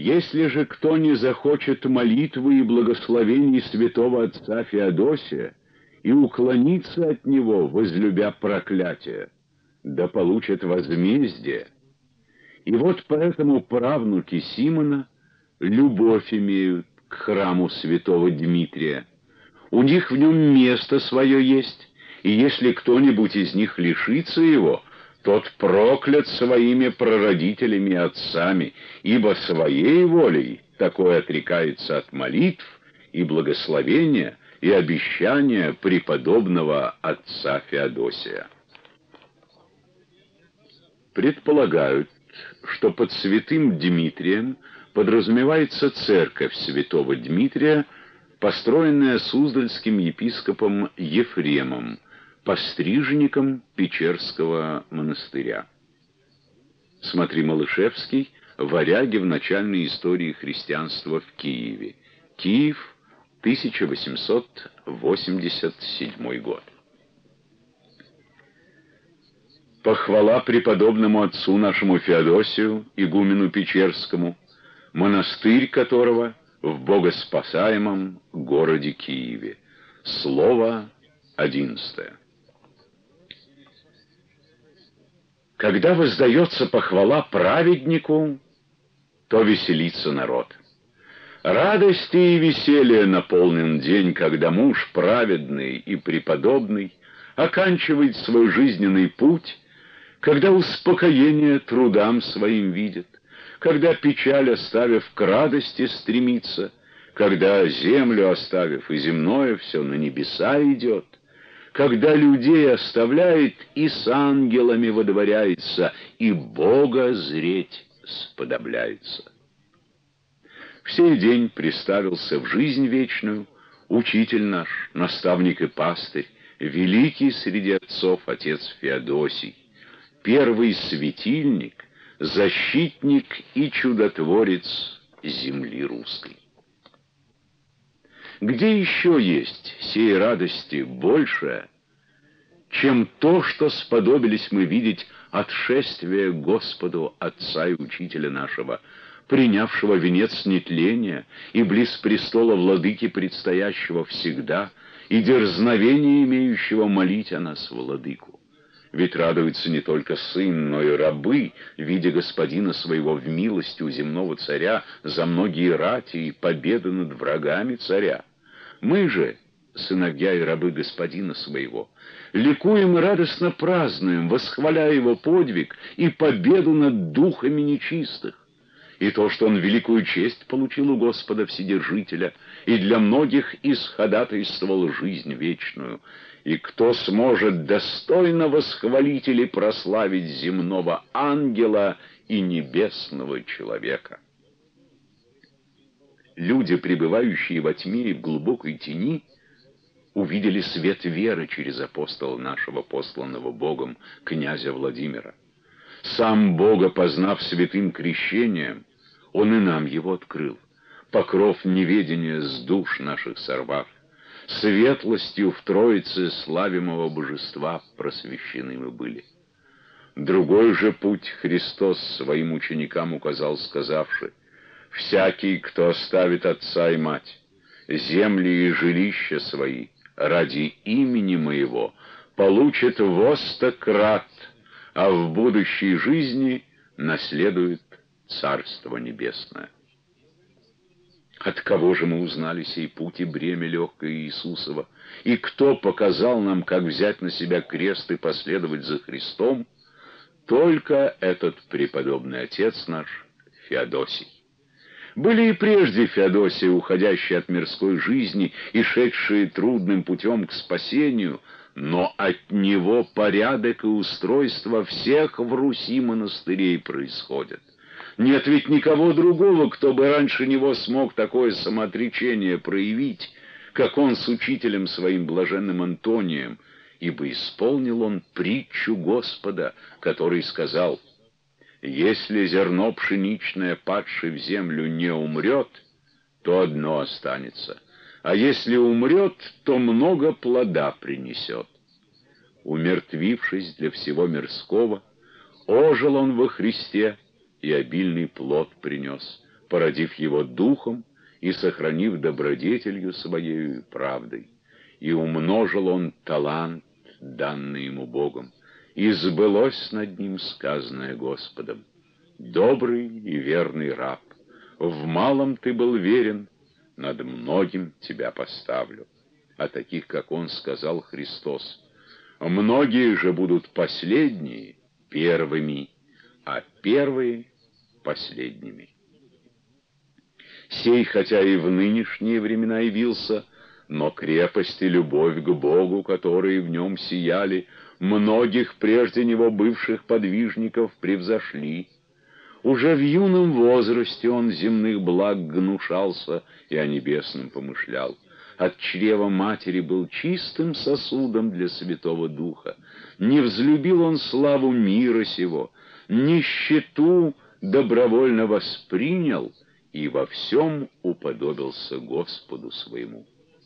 Если же кто не захочет молитвы и благословений святого отца Феодосия и уклониться от него, возлюбя проклятие, да получит возмездие. И вот поэтому правнуки Симона любовь имеют к храму святого Дмитрия. У них в нем место свое есть, и если кто-нибудь из них лишится его, тот проклят своими прародителями и отцами, ибо своей волей такой отрекается от молитв и благословения и обещания преподобного отца Феодосия. Предполагают, что под святым Дмитрием подразумевается церковь святого Дмитрия, построенная суздальским епископом Ефремом, постриженником Печерского монастыря. Смотри Малышевский, «Варяги в начальной истории христианства в Киеве». Киев, 1887 год. Похвала преподобному отцу нашему Феодосию, игумену Печерскому, монастырь которого в богоспасаемом городе Киеве. Слово 11. Когда воздается похвала праведнику, то веселится народ. Радости и веселья наполнен день, когда муж праведный и преподобный оканчивает свой жизненный путь, когда успокоение трудам своим видит, когда печаль оставив к радости стремится, когда землю оставив и земное все на небеса идет, когда людей оставляет и с ангелами водворяется, и Бога зреть сподобляется. В сей день приставился в жизнь вечную учитель наш, наставник и пастырь, великий среди отцов отец Феодосий, первый светильник, защитник и чудотворец земли русской. Где еще есть сей радости большая, чем то, что сподобились мы видеть от шествия Господу Отца и Учителя нашего, принявшего венец нетления и близ престола Владыки предстоящего всегда, и дерзновение имеющего молить о нас Владыку? Ведь радуется не только сын, но и рабы, видя господина своего в милости у земного царя за многие рати и победы над врагами царя. Мы же, сыновья и рабы господина своего, ликуем и радостно празднуем, восхваляя его подвиг и победу над духами нечистых. И то, что он великую честь получил у Господа Вседержителя, и для многих исходатайствовал жизнь вечную. И кто сможет достойно восхвалить или прославить земного ангела и небесного человека? Люди, пребывающие во тьме и в глубокой тени, увидели свет веры через апостола нашего, посланного Богом, князя Владимира. Сам Бога, познав святым крещением, Он и нам его открыл, покров неведения с душ наших сорвав, светлостью в Троице славимого божества просвещены мы были. Другой же путь Христос своим ученикам указал, сказавши: «Всякий, кто оставит отца и мать, земли и жилища свои, ради имени моего, получит во 100 крат, а в будущей жизни наследует Царство Небесное». От кого же мы узнали сей путь и бремя легкое Иисусова? И кто показал нам, как взять на себя крест и последовать за Христом? Только этот преподобный отец наш, Феодосий. Были и прежде Феодосии, уходящие от мирской жизни и шедшие трудным путем к спасению, но от него порядок и устройство всех в Руси монастырей происходят. Нет ведь никого другого, кто бы раньше него смог такое самоотречение проявить, как он с учителем своим блаженным Антонием, ибо исполнил он притчу Господа, который сказал: «Если зерно пшеничное, падшее в землю, не умрет, то одно останется, а если умрет, то много плода принесет». Умертвившись для всего мирского, ожил он во Христе и обильный плод принес, породив его духом и сохранив добродетелью своею и правдой. И умножил он талант, данный ему Богом, и сбылось над ним сказанное Господом: «Добрый и верный раб, в малом ты был верен, над многим тебя поставлю». О таких, как он, сказал Христос: «Многие же будут последние первыми, а первые последними». Сей, хотя и в нынешние времена явился, но крепость и любовь к Богу, которые в нем сияли, многих прежде него бывших подвижников превзошли. Уже в юном возрасте он земных благ гнушался и о небесном помышлял. От чрева матери был чистым сосудом для Святого Духа. Не взлюбил он славу мира сего, нищету добровольно воспринял и во всем уподобился Господу своему.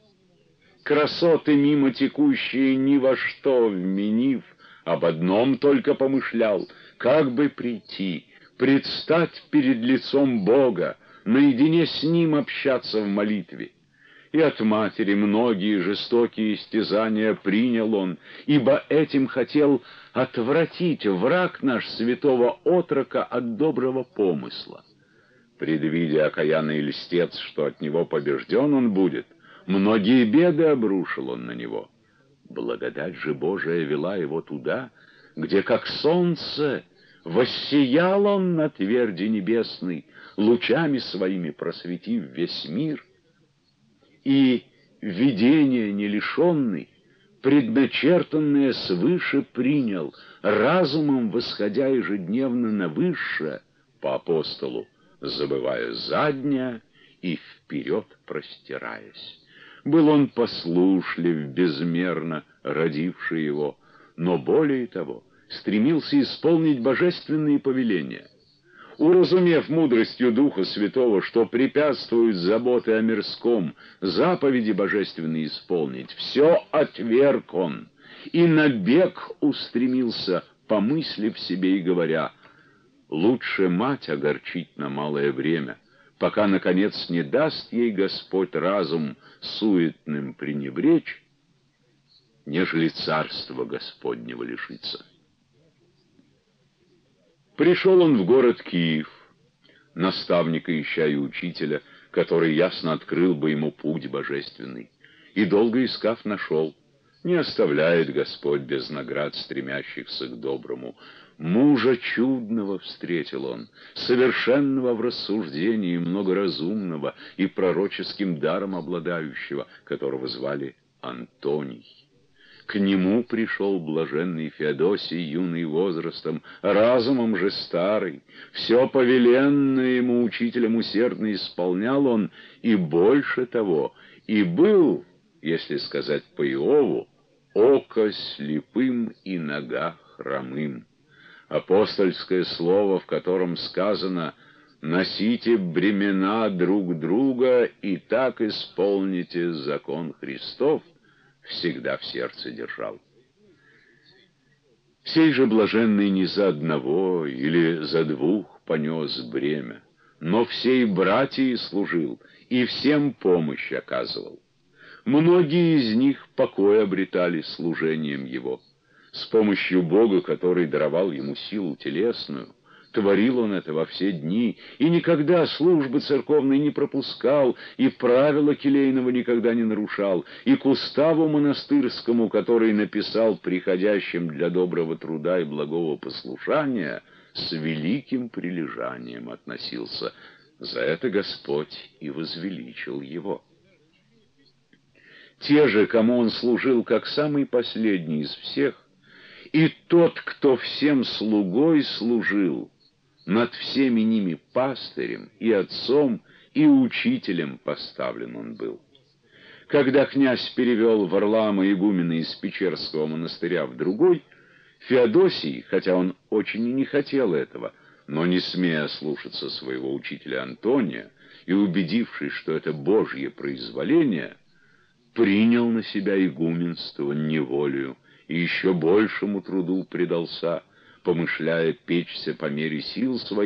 Красоты мимо текущие ни во что вменив, об одном только помышлял: как бы прийти, предстать перед лицом Бога, наедине с Ним общаться в молитве. И от матери многие жестокие истязания принял он, ибо этим хотел отвратить враг наш святого отрока от доброго помысла. Предвидя окаянный льстец, что от него побежден он будет, многие беды обрушил он на него. Благодать же Божия вела его туда, где, как солнце, воссиял он на тверди небесной, лучами своими просветив весь мир. И видение не лишенный, предначертанное свыше принял, разумом восходя ежедневно на высшее, по апостолу, забывая заднее и вперед простираясь. Был он послушлив, безмерно родивший его, но более того, стремился исполнить божественные повеления. Уразумев мудростью Духа Святого, что препятствуют заботы о мирском, заповеди божественные исполнить, все отверг он, и на бег устремился, помыслив себе и говоря: «Лучше мать огорчить на малое время, пока, наконец, не даст ей Господь разум суетным пренебречь, нежели царства Господнего лишиться». Пришел он в город Киев, наставника ища и учителя, который ясно открыл бы ему путь божественный, и, долго искав, нашел. Не оставляет Господь без наград стремящихся к доброму. Мужа чудного встретил он, совершенного в рассуждении, многоразумного и пророческим даром обладающего, которого звали Антоний. К нему пришел блаженный Феодосий, юный возрастом, разумом же старый. Все повеленное ему учителем усердно исполнял он, и больше того, и был, если сказать по Иову, око слепым и нога хромым. Апостольское слово, в котором сказано: «Носите бремена друг друга, и так исполните закон Христов», всегда в сердце держал. Сей же блаженный не за одного или за двух понес бремя, но всей братьи служил и всем помощь оказывал. Многие из них покой обретали служением его. С помощью Бога, который даровал ему силу телесную, творил он это во все дни, и никогда службы церковной не пропускал, и правила келейного никогда не нарушал, и к уставу монастырскому, который написал приходящим для доброго труда и благого послушания, с великим прилежанием относился. За это Господь и возвеличил его. Те же, кому он служил как самый последний из всех, и тот, кто всем слугой служил, над всеми ними пастырем и отцом, и учителем поставлен он был. Когда князь перевел Варлаама игумена из Печерского монастыря в другой, Феодосий, хотя он очень и не хотел этого, но не смея слушаться своего учителя Антония и убедившись, что это Божье произволение, принял на себя игуменство неволею и еще большему труду предался, помышляя печься по мере сил своих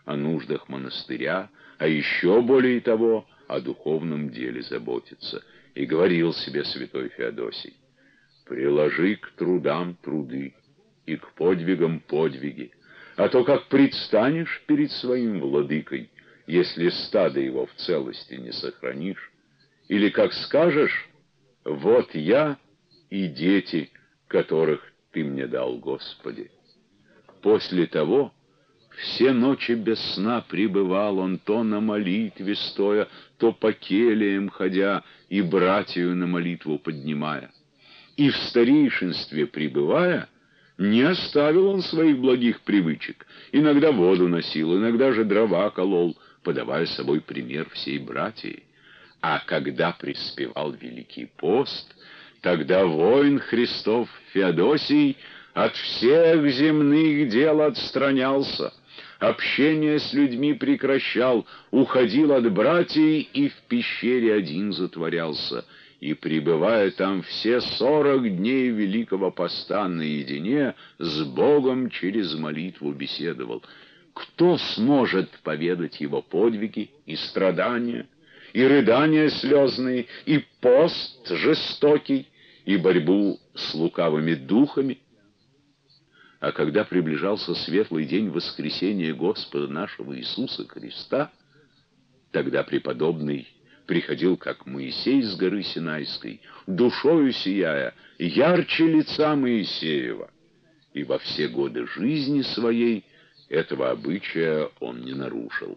о нуждах монастыря, а еще более того, о духовном деле заботиться. И говорил себе святой Феодосий: «Приложи к трудам труды и к подвигам подвиги, а то как предстанешь перед своим владыкой, если стадо его в целости не сохранишь, или как скажешь: вот я и дети, которых ты мне дал, Господи». После того все ночи без сна пребывал он, то на молитве стоя, то по келиям ходя и братью на молитву поднимая. И в старейшинстве пребывая, не оставил он своих благих привычек. Иногда воду носил, иногда же дрова колол, подавая собой пример всей братьи. А когда приспевал Великий пост, тогда воин Христов Феодосий от всех земных дел отстранялся, общение с людьми прекращал, уходил от братьев и в пещере один затворялся, и, пребывая там все 40 дней Великого Поста наедине, с Богом через молитву беседовал. Кто сможет поведать его подвиги и страдания, и рыдания слезные, и пост жестокий, и борьбу с лукавыми духами? А когда приближался светлый день воскресения Господа нашего Иисуса Христа, тогда преподобный приходил, как Моисей с горы Синайской, душою сияя, ярче лица Моисеева, и во все годы жизни своей этого обычая он не нарушил.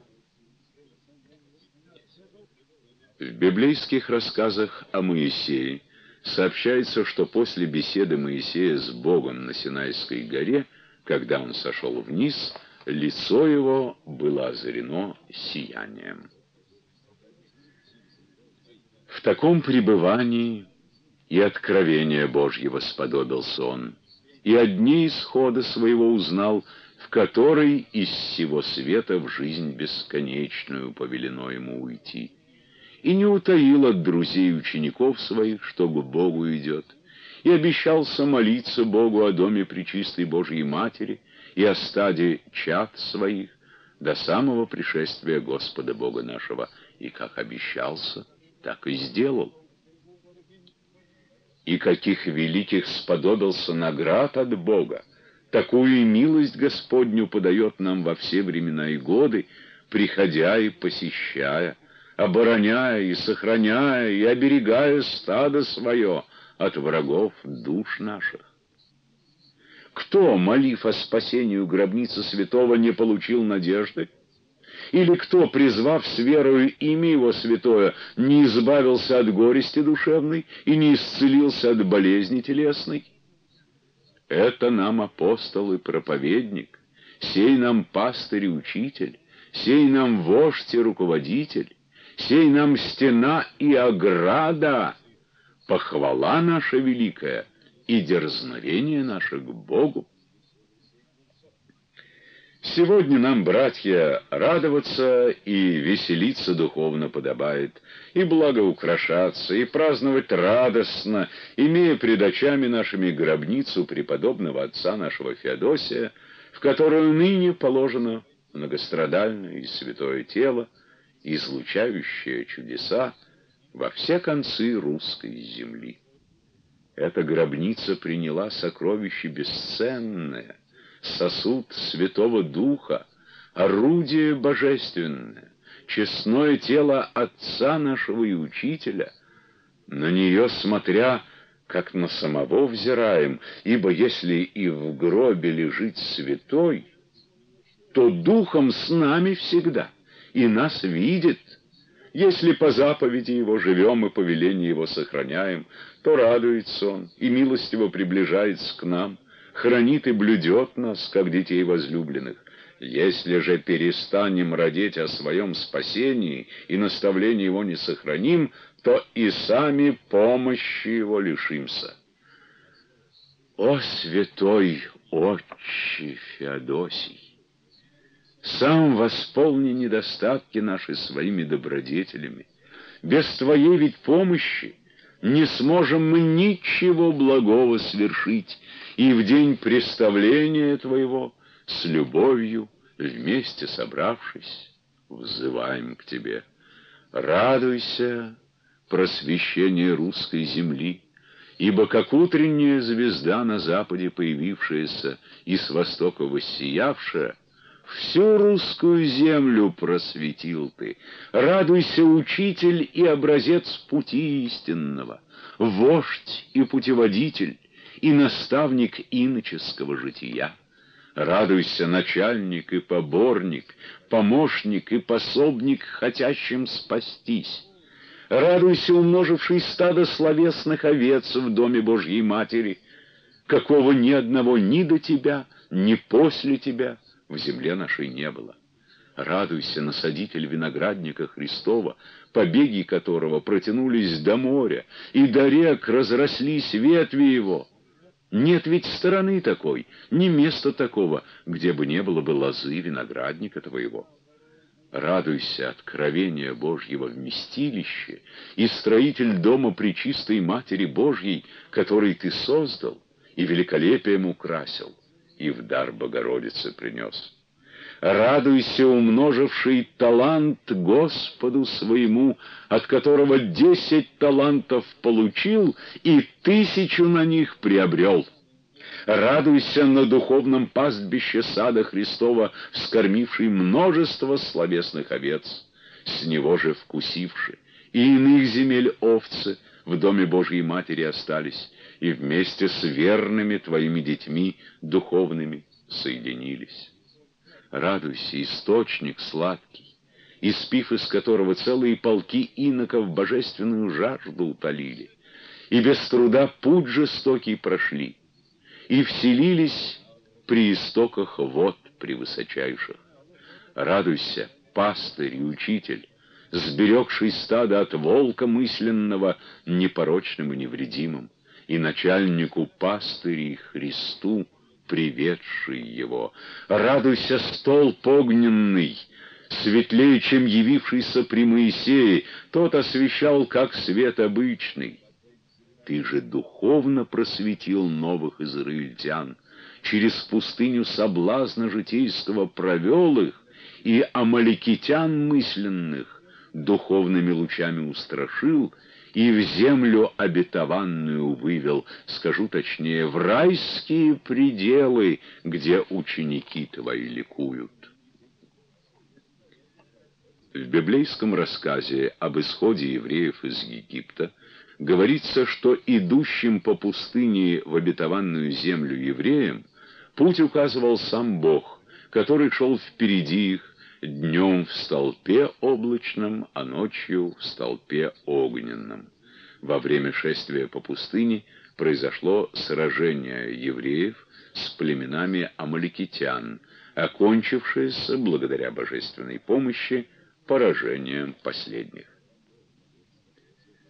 В библейских рассказах о Моисее сообщается, что после беседы Моисея с Богом на Синайской горе, когда он сошел вниз, лицо его было озарено сиянием. В таком пребывании и откровения Божьего сподобился он, и о дне исхода своего узнал, в который из сего света в жизнь бесконечную повелено ему уйти. И не утаил от друзей учеников своих, что к Богу идет, и обещался молиться Богу о доме Пречистой Божьей Матери и о стаде чад своих до самого пришествия Господа Бога нашего, и как обещался, так и сделал. И каких великих сподобился наград от Бога, такую и милость Господню подает нам во все времена и годы, приходя и посещая, обороняя и сохраняя и оберегая стадо свое от врагов душ наших. Кто, молив о спасении гробницы святого, не получил надежды? Или кто, призвав с верою имя его святое, не избавился от горести душевной и не исцелился от болезни телесной? Это нам апостол и проповедник, сей нам пастырь и учитель, сей нам вождь и руководитель, сей нам стена и ограда, похвала наша великая и дерзновение наше к Богу. Сегодня нам, братья, радоваться и веселиться духовно подобает, и благоукрашаться, и праздновать радостно, имея пред очами нашими гробницу преподобного отца нашего Феодосия, в которую ныне положено многострадальное и святое тело, излучающее чудеса во все концы русской земли. Эта гробница приняла сокровище бесценное, сосуд Святого Духа, орудие божественное, честное тело Отца нашего и Учителя. На нее смотря, как на самого взираем, ибо если и в гробе лежит святой, то Духом с нами всегда, и нас видит. Если по заповеди Его живем и повеление Его сохраняем, то радуется Он и милостиво приближается к нам, хранит и блюдет нас, как детей возлюбленных. Если же перестанем радеть о своем спасении и наставлении Его не сохраним, то и сами помощи Его лишимся. О, святой отче Феодосий! Сам восполни недостатки наши своими добродетелями. Без Твоей ведь помощи не сможем мы ничего благого свершить, и в день представления Твоего с любовью вместе собравшись, взываем к тебе. Радуйся, просвещение русской земли, ибо как утренняя звезда на западе появившаяся и с востока воссиявшая, всю русскую землю просветил ты. Радуйся, учитель и образец пути истинного, вождь и путеводитель, и наставник иноческого жития. Радуйся, начальник и поборник, помощник и пособник, хотящим спастись. Радуйся, умноживший стадо словесных овец в доме Божьей Матери, какого ни одного ни до тебя, ни после тебя в земле нашей не было. Радуйся, насадитель виноградника Христова, побеги которого протянулись до моря, и до рек разрослись ветви его. Нет ведь стороны такой, ни места такого, где бы не было бы лозы виноградника твоего. Радуйся, откровения Божьего вместилище, и строитель дома Пречистой Матери Божьей, который ты создал и великолепием украсил, и в дар Богородице принес. Радуйся, умноживший талант Господу своему, от которого 10 талантов получил и 1000 на них приобрел. Радуйся на духовном пастбище сада Христова, вскормивший множество словесных овец, с него же вкусивши, и иных земель овцы в доме Божьей Матери остались, и вместе с верными твоими детьми духовными соединились. Радуйся, источник сладкий, испив из которого целые полки иноков божественную жажду утолили, и без труда путь жестокий прошли, и вселились при истоках вод превысочайших. Радуйся, пастырь и учитель, сберегший стадо от волка мысленного непорочным и невредимым, и начальнику пастырей Христу, приведший его. Радуйся, столб огненный, светлее, чем явившийся при Моисее, тот освещал, как свет обычный. Ты же духовно просветил новых израильтян, через пустыню соблазна житейского провел их, и амаликитян мысленных духовными лучами устрашил, и в землю обетованную вывел, скажу точнее, в райские пределы, где ученики твои ликуют. В библейском рассказе об исходе евреев из Египта говорится, что идущим по пустыне в обетованную землю евреям путь указывал сам Бог, который шел впереди их, днем в столпе облачном, а ночью в столпе огненном. Во время шествия по пустыне произошло сражение евреев с племенами амаликитян, окончившееся, благодаря божественной помощи, поражением последних.